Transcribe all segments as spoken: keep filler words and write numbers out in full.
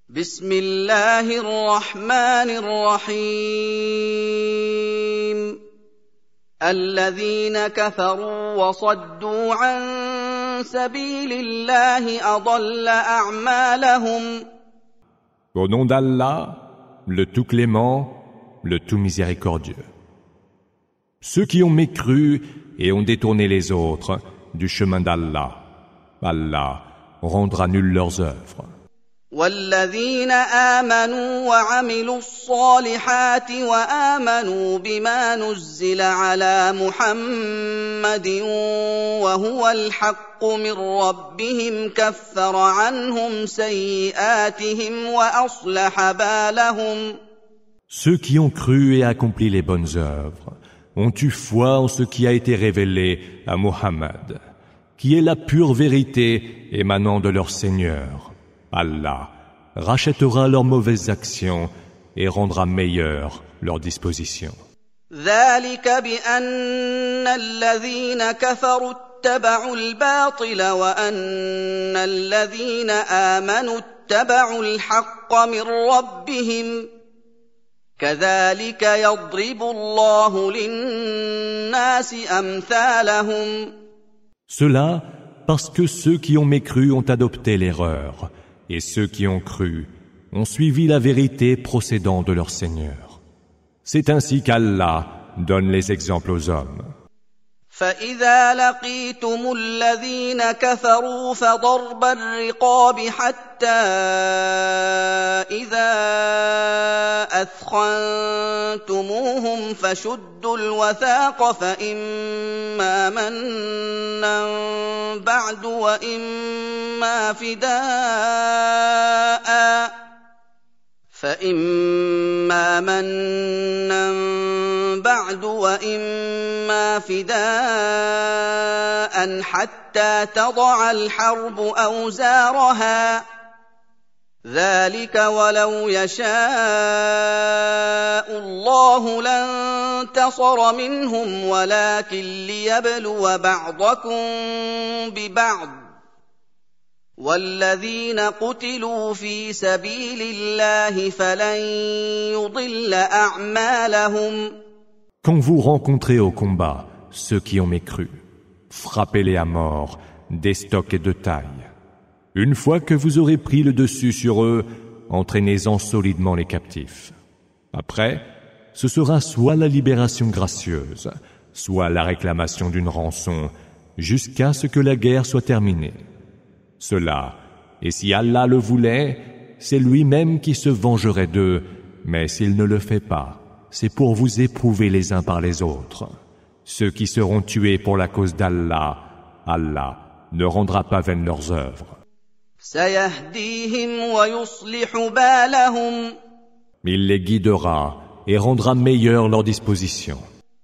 بسم الله الرحمن الرحيم الذين كفروا وصدوا عن سبيل الله أضل أعمالهم. Au nom d'Allah, le tout clément, le tout miséricordieux. Ceux qui ont mécru et ont détourné les autres du chemin d'Allah, Allah rendra nulles leurs œuvres. والذين آمنوا وعملوا الصالحات وآمنوا بما نزل على محمد وهو الحق من ربهم كفر عنهم سيئاتهم وأصلح بالهم. Ceux qui ont cru et accompli les bonnes œuvres ont eu foi en ce qui a été révélé à Muhammad, qui est la pure vérité émanant de leur Seigneur. Allah rachètera leurs mauvaises actions et rendra meilleures leurs dispositions. ذلك بأن الذين كفروا اتبعوا الباطل وأن الذين آمنوا اتبعوا الحق من ربهم كذلك يضرب الله للناس أمثالهم. Cela parce que ceux qui ont mécru ont adopté l'erreur, et ceux qui ont cru ont suivi la vérité procédant de leur Seigneur. C'est ainsi qu'Allah donne les exemples aux hommes. فإذا لقيتم الذين كفروا فضرب الرقاب حتى إذا أثخنتموهم فشدوا الوثاق فإما منا بعد وإما فداء فإما منا بعد وإما فداء حتى تضع الحرب أوزارها ذلك ولو يشاء الله لانتصر منهم ولكن ليبلو بعضكم ببعض والذين قتلوا في سبيل الله فلن يضل أعمالهم. Quand vous rencontrez au combat ceux qui ont mécru, frappez-les à mort d'estoc et de taille. Une fois que vous aurez pris le dessus sur eux, entraînez-en solidement les captifs. Après, ce sera soit la libération gracieuse, soit la réclamation d'une rançon, jusqu'à ce que la guerre soit terminée. Cela, et si Allah le voulait, c'est lui-même qui se vengerait d'eux, mais s'il ne le fait pas, c'est pour vous éprouver les uns par les autres. Ceux qui seront tués pour la cause d'Allah, Allah ne rendra pas vaines leurs œuvres. Il les guidera et rendra meilleures leurs dispositions.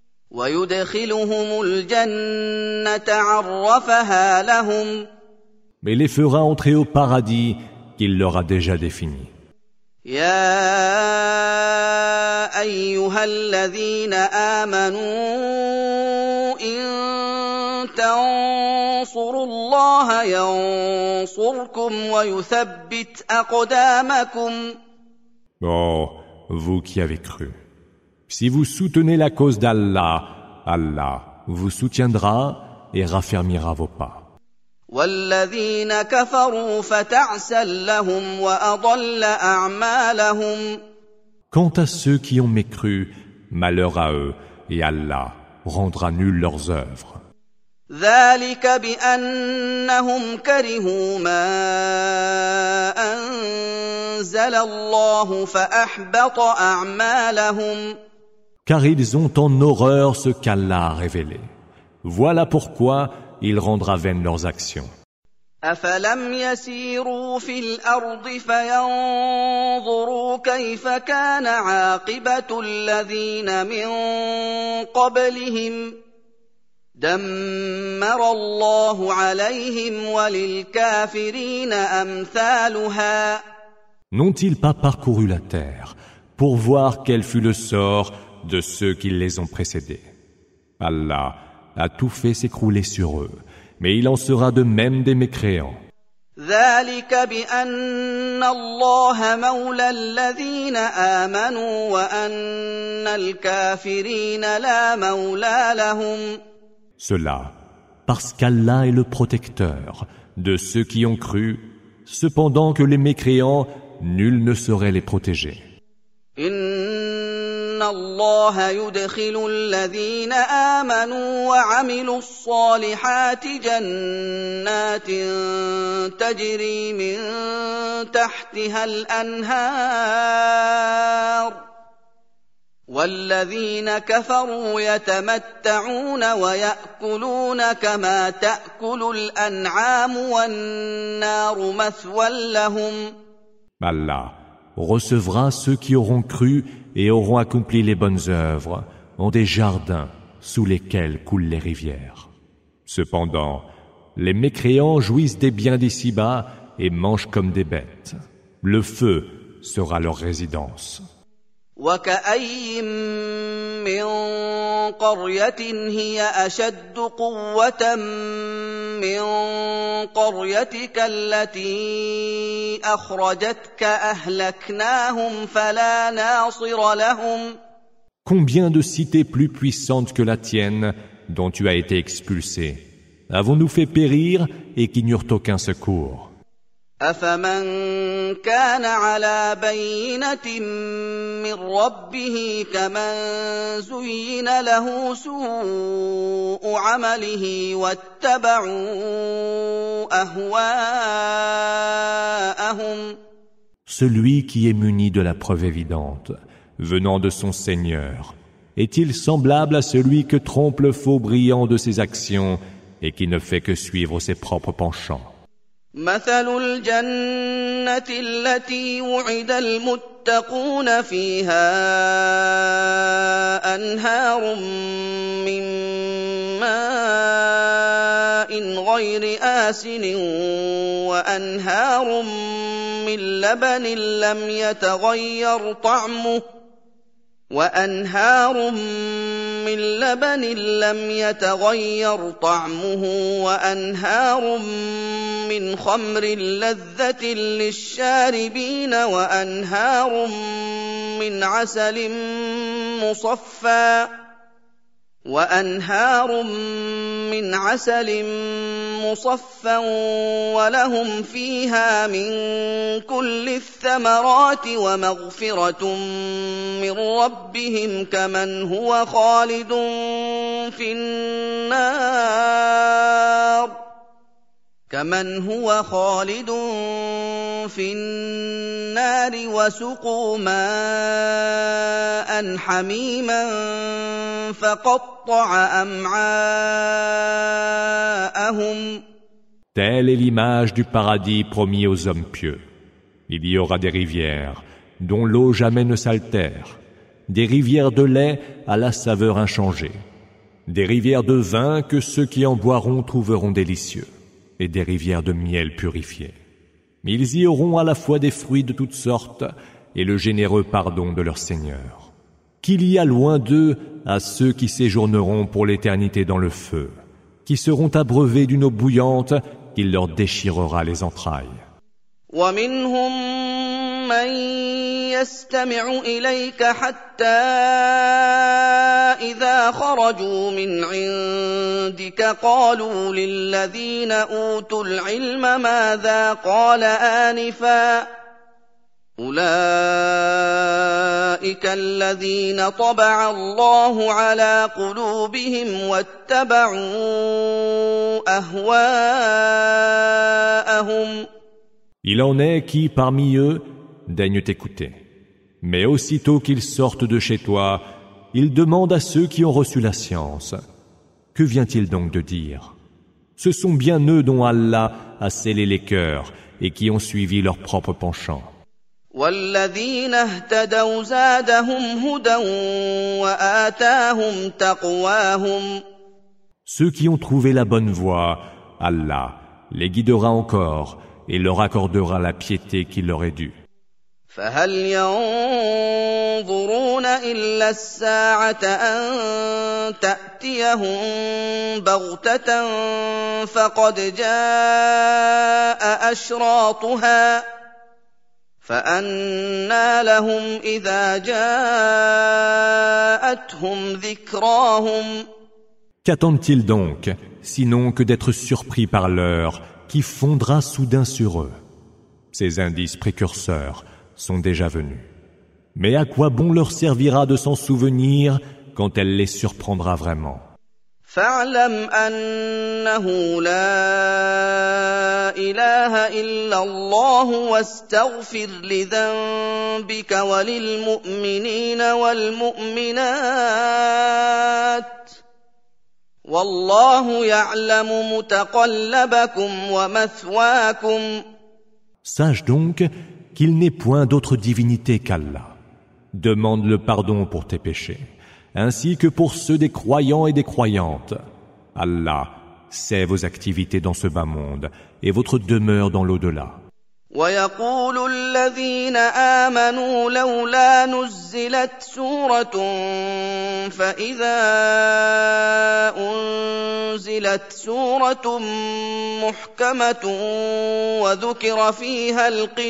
Mais les fera entrer au paradis qu'il leur a déjà défini. يا أيها الذين آمنوا إن تنصروا الله ينصركم ويثبت أقدامكم. Oh, vous qui avez cru, si vous soutenez la cause d'Allah, Allah vous soutiendra et raffermira vos pas. والذين كفروا فتعسا لهم وأضل أعمالهم. Quant à ceux qui ont mécru, malheur à eux, et Allah rendra nulles leurs œuvres. ذلك بأنهم كرهوا ما أنزل الله فأحبط أعمالهم. Car ils ont en horreur ce qu'Allah a révélé. Voilà pourquoi il rendra vaines leurs actions. أفلم يسيروا في الأرض فينظروا كيف كان عاقبة الذين من قبلهم دمر الله عليهم وللكافرين أمثالها. N'ont-ils pas parcouru la terre pour voir quel fut le sort de ceux qui les ont précédés? Allah a tout fait s'écrouler sur eux, mais il en sera de même des mécréants. ذلك بأن الله مولى الذين آمنوا وأن الكافرين لا مولى لهم. Cela, parce qu'Allah est le protecteur de ceux qui ont cru, cependant que les mécréants, nul ne saurait les protéger. إن الله يدخل الذين آمنوا وعملوا الصالحات جنات تجري من تحتها الأنهار والذين كفروا يتمتعون ويأكلون كما تأكل الأنعام والنار مثوى لهم. Allah recevra ceux qui auront cru et auront accompli les bonnes œuvres en des jardins sous lesquels coulent les rivières. Cependant, les mécréants jouissent des biens d'ici-bas et mangent comme des bêtes. Le feu sera leur résidence. وكأي من قرية هي أشد قوة من قريتك التي أخرجتك أهلكناهم فلا ناصر لهم. Combien de cités plus puissantes que la tienne, dont tu as été expulsé, avons-nous fait périr et qui n'eurent aucun secours? أفمن كان على بينة من ربه كمن زين له سوء عمله واتبعوا أهواءهم. Celui qui est muni de la preuve évidente, venant de son Seigneur, est-il semblable à celui que trompe le faux brillant de ses actions et qui ne fait que suivre ses propres penchants? مثل الجنة التي وعد المتقون فيها أنهار من ماء غير آسن وأنهار من لبن لم يتغير طعمه وأنهار من لبن لم يتغير طعمه وأنهار من خمر لذة للشاربين وأنهار من عسل مصفى وأنهار من عسل مصفى ولهم فيها من كل الثمرات ومغفرة من ربهم كمن هو خالد في النار كمن هو خالد في النار وسقوا ماء حميما فقطع أمعاءهم. Telle est l'image du paradis promis aux hommes pieux. Il y aura des rivières dont l'eau jamais ne s'altère, des rivières de lait à la saveur inchangée, des rivières de vin que ceux qui en boiront trouveront délicieux, et des rivières de miel purifié. Ils y auront à la fois des fruits de toutes sortes et le généreux pardon de leur Seigneur. Qu'il y a loin d'eux à ceux qui séjourneront pour l'éternité dans le feu, qui seront abreuvés d'une eau bouillante qui leur déchirera les entrailles. ومنهم من يستمع إليك حتى إذا خرجوا من عندك قالوا للذين أوتوا العلم ماذا قال آنفا أولئك الذين طبع الله على قلوبهم واتبعوا أهواءهم. Il en est qui, parmi eux, daignent t'écouter. Mais aussitôt qu'ils sortent de chez toi, ils demandent à ceux qui ont reçu la science. Que vient-il donc de dire? Ce sont bien eux dont Allah a scellé les cœurs et qui ont suivi leur propre penchant. والذين اهتدوا زادهم هدى وآتاهم تقواهم. Ceux qui ont trouvé la bonne voie, Allah les guidera encore et leur accordera la piété qui leur est due. فهل ينظرون إلا الساعة أن تأتيهم بغتة فقد جاء أشراطها فأنى لهم إذا جاءتهم ذكراهم. Qu'attendent-ils donc, sinon que d'être surpris par l'heure qui fondra soudain sur eux? Ces indices précurseurs sont déjà venus. Mais à quoi bon leur servira de s'en souvenir quand elle les surprendra vraiment? فاعلم أنه لا إله إلا الله واستغفر لذنبك وللمؤمنين والمؤمنات والله يعلم متقلبكم ومثواكم. Sache donc qu'il n'est point d'autre divinité qu'Allah. Demande le pardon pour tes péchés, ainsi que pour ceux des croyants et des croyantes. Allah sait vos activités dans ce bas monde et votre demeure dans l'au-delà. ويقول الذين آمنوا لولا نزلت سورة فإذا أنزلت سورة محكمة وذكر فيها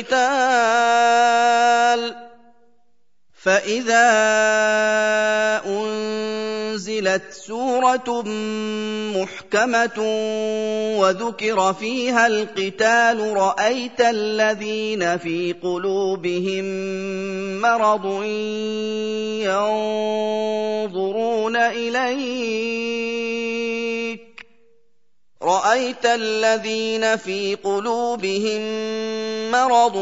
القتال فإذا أنزلت سورة محكمة وذكر فيها القتال رأيت الذين في قلوبهم مرض ينظرون إليك رأيت الذين في قلوبهم مرض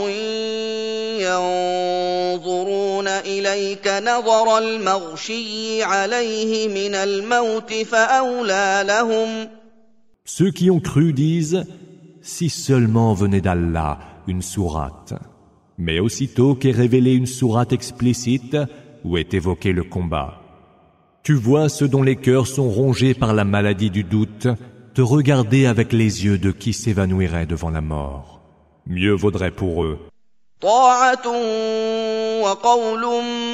ينظرون إليك نظر المغشي عليه من الموت فأولى لهم. Ceux qui ont cru disent, si seulement venait d'Allah une sourate. Mais aussitôt qu'est révélée une sourate explicite où est évoqué le combat, tu vois ceux dont les cœurs sont rongés par la maladie du doute te regarder avec les yeux de qui s'évanouirait devant la mort. Mieux vaudrait pour eux طاعة وقول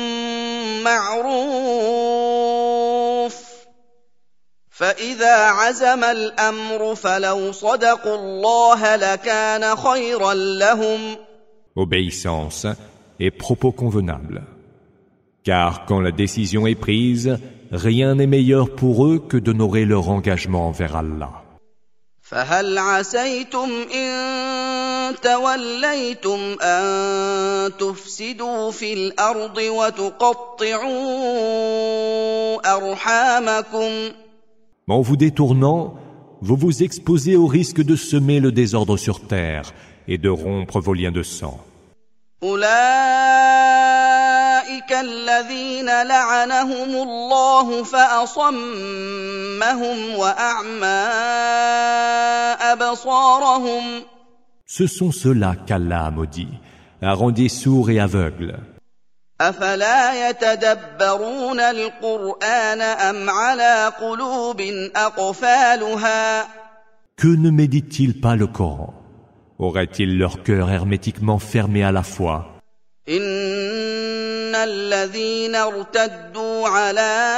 معروف فإذا عزم الأمر فلو صدقوا الله لكان خيرا لهم. Obéissance et propos convenables. Car quand la décision est prise, rien n'est meilleur pour eux que d'honorer leur engagement envers Allah. فهل عسيتم إن توليتم أن تفسدوا في الأرض وتقطعوا أرحامكم. En vous détournant, vous vous exposez au risque de semer le désordre sur terre et de rompre vos liens de sang. أولئك الذين لعنهم الله فأصمهم وأعمى أبصارهم. Ce sont ceux-là qu'Allah a maudits, a rendus sourds et aveugles. أفلا يتدبرون القرآن أم على قلوب أقفالها. Que ne méditent-ils pas le Coran? Auraient-ils leur cœur hermétiquement fermé à la foi? إن الذين ارتدوا على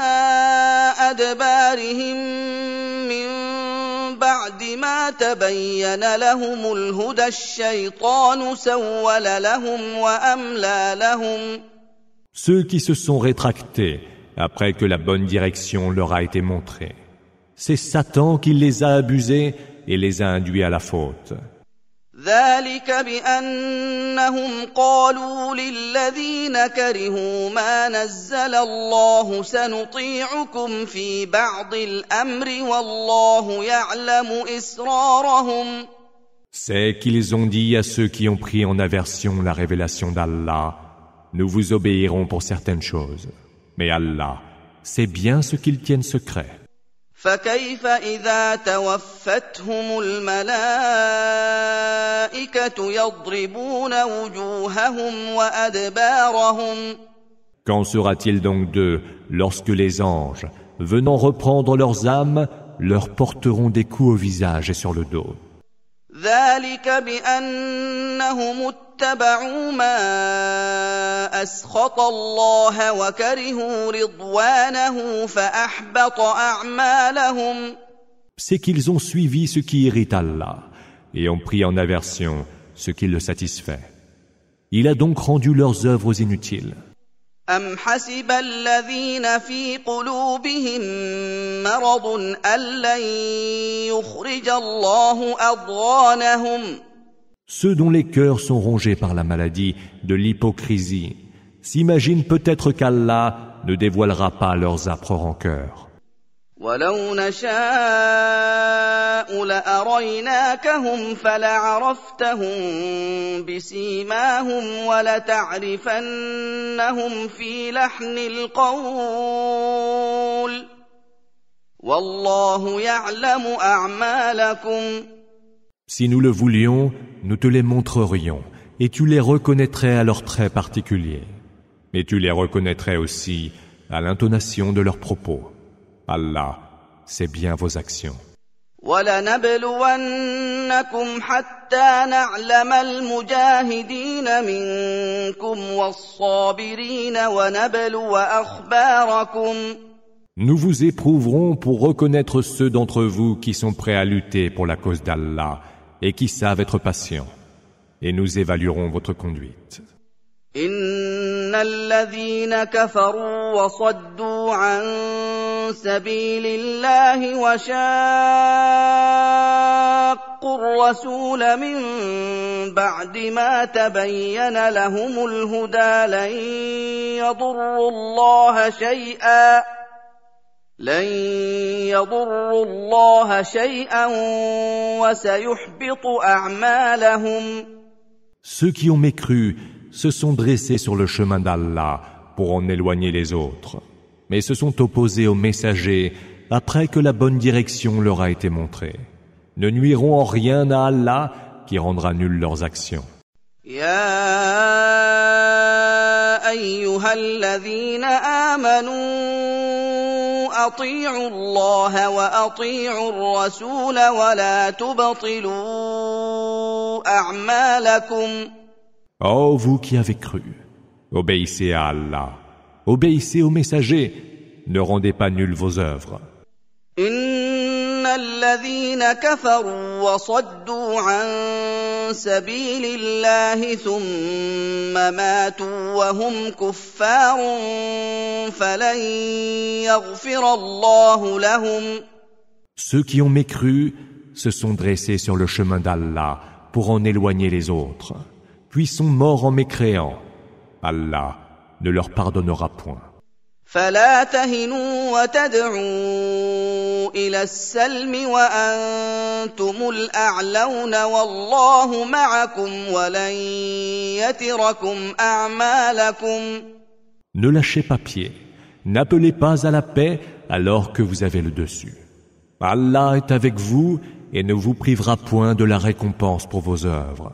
أدبارهم من بعد ما تبين لهم الهدى الشيطان سول لهم وأملى لهم. Ceux qui se sont rétractés après que la bonne direction leur a été montrée, c'est Satan qui les a abusés et les a induits à la faute. ذلك بأنهم قالوا للذين كرهوا ما نزل الله سنطيعكم في بعض الأمر والله يعلم إسرارهم. C'est qu'ils ont dit à ceux qui ont pris en aversion la révélation d'Allah, nous vous obéirons pour certaines choses, mais Allah sait bien ce qu'ils tiennent secret. فكيف إذا توفتهم الملائكة يضربون وجوههم وأدبارهم. Qu'en sera-t-il donc d'eux lorsque les anges, venant reprendre leurs âmes, leur porteront des coups au visage et sur le dos? ذلك بأنهم اتبعوا ما أسخط الله وكرهوا رضوانه فأحبط أعمالهم. C'est qu'ils ont suivi ce qui irrite Allah et ont pris en aversion ce qui le satisfait. Il a donc rendu leurs œuvres inutiles. أم حسب الذين في قلوبهم مرض أن لن يخرج الله أضغانهم. Ceux dont les cœurs sont rongés par la maladie de l'hypocrisie s'imaginent peut-être qu'Allah ne dévoilera pas leurs âpres rancœurs. وَلَوْ نَشَاءُ لَأَرَيْنَاكَهُمْ فَلَعَرَفْتَهُم بِسِيمَاهُمْ وَلَتَعْرِفَنَّهُمْ فِي لَحْنِ الْقَوْلِ وَاللَّهُ يَعْلَمُ أَعْمَالَكُمْ. Si nous le voulions, nous te les montrerions, et tu les reconnaîtrais à leurs traits particuliers. Mais tu les reconnaîtrais aussi à l'intonation de leurs propos. Allah sait bien vos actions. وَلَنَبْلُوَنَّكُمْ حَتَّى نَعْلَمَ الْمُجَاهِدِينَ مِنكُمْ وَالصَّابِرِينَ وَنَبْلُوَ أَخْبَارَكُمْ. Nous vous éprouverons pour reconnaître ceux d'entre vous qui sont prêts à lutter pour la cause d'Allah et qui savent être patients, et nous évaluerons votre conduite. إِنَّ الَّذِينَ كَفَرُوا وَصَدُّوا عَن سَبِيلِ اللَّهِ وَشَاقُّوا الرَّسُولَ مِن بَعْدِ مَا تَبَيَّنَ لَهُمُ الْهُدَىٰ لَن يَضُرُّوا اللَّهَ شَيْئًا لن يضروا الله شيئا وسيحبط أعمالهم. Ceux qui ont mécru se sont dressés sur le chemin d'Allah pour en éloigner les autres, mais se sont opposés aux messagers après que la bonne direction leur a été montrée. Ne nuiront en rien à Allah qui rendra nulles leurs actions. يا أيها الذين آمنوا أطيعوا الله وأطيعوا الرسول ولا تبطلوا أعمالكم. Ô vous qui avez cru, obéissez à Allah, obéissez aux messagers, ne rendez pas nulles vos œuvres. إن الذين كفروا وصدوا عن سبيل الله ثم ماتوا وهم كفار فلن يغفر الله لهم. Ceux qui ont mécru se sont dressés sur le chemin d'Allah pour en éloigner les autres, puis sont morts en mécréant. Allah ne leur pardonnera point. فلا تهنوا وتدعوا إلى السلم وأنتم الأعلون والله معكم ولن يتركم أعمالكم. Ne lâchez pas pied, n'appelez pas à la paix alors que vous avez le dessus. Allah est avec vous et ne vous privera point de la récompense pour vos œuvres.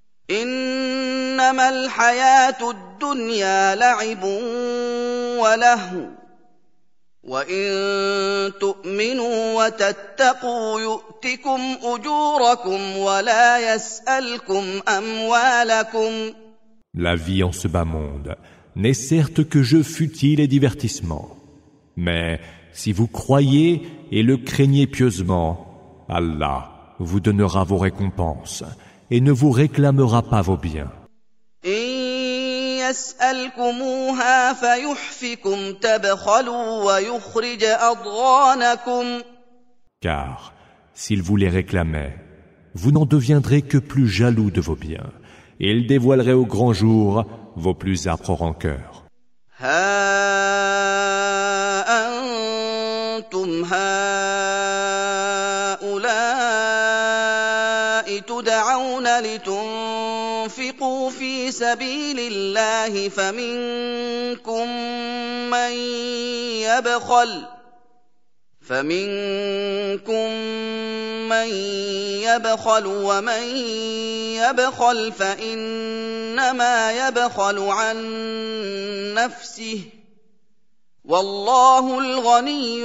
إنما الحياة الدنيا لعب وَلَهْوٌ وَإِن تُؤْمِنُوا وَتَتَّقُوا يُؤْتِكُمْ أُجُورَكُمْ وَلَا يَسْأَلْكُمْ أَمْوَالَكُمْ. La vie en ce bas monde n'est certes que jeu futile et divertissement. Mais si vous croyez et le craignez pieusement, Allah vous donnera vos récompenses et ne vous réclamera pas vos biens. يسألكموها فيحفكم تبخلوا ويخرج أضغانكم. Car, s'il vous les réclamait, vous n'en deviendrez que plus jaloux de vos biens, et il dévoilerait au grand jour vos plus âpres rancœurs. ها أنتم هؤلاء تدعون لتنفقوا في سبيل الله فمنكم من يبخل فمنكم من يبخل ومن يبخل فإنما يبخل عن نفسه والله الغني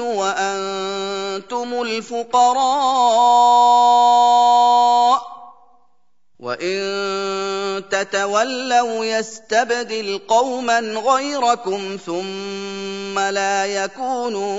وأنتم الفقراء وإن وَإِن تَتَوَلَّوْا يَسْتَبْدِلْ قَوْمًا غَيْرَكُمْ ثُمَّ لَا يَكُونُوا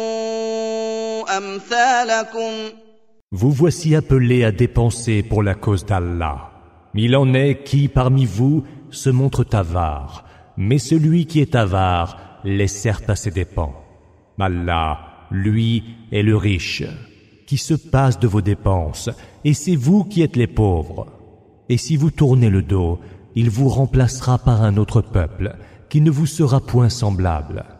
أَمْثَالَكُمْ. Vous voici appelés à dépenser pour la cause d'Allah. Il en est qui, parmi vous, se montrent avares, mais celui qui est avare les sert à ses dépens. Allah, lui, est le riche, qui se passe de vos dépenses, et c'est vous qui êtes les pauvres. Et si vous tournez le dos, il vous remplacera par un autre peuple, qui ne vous sera point semblable.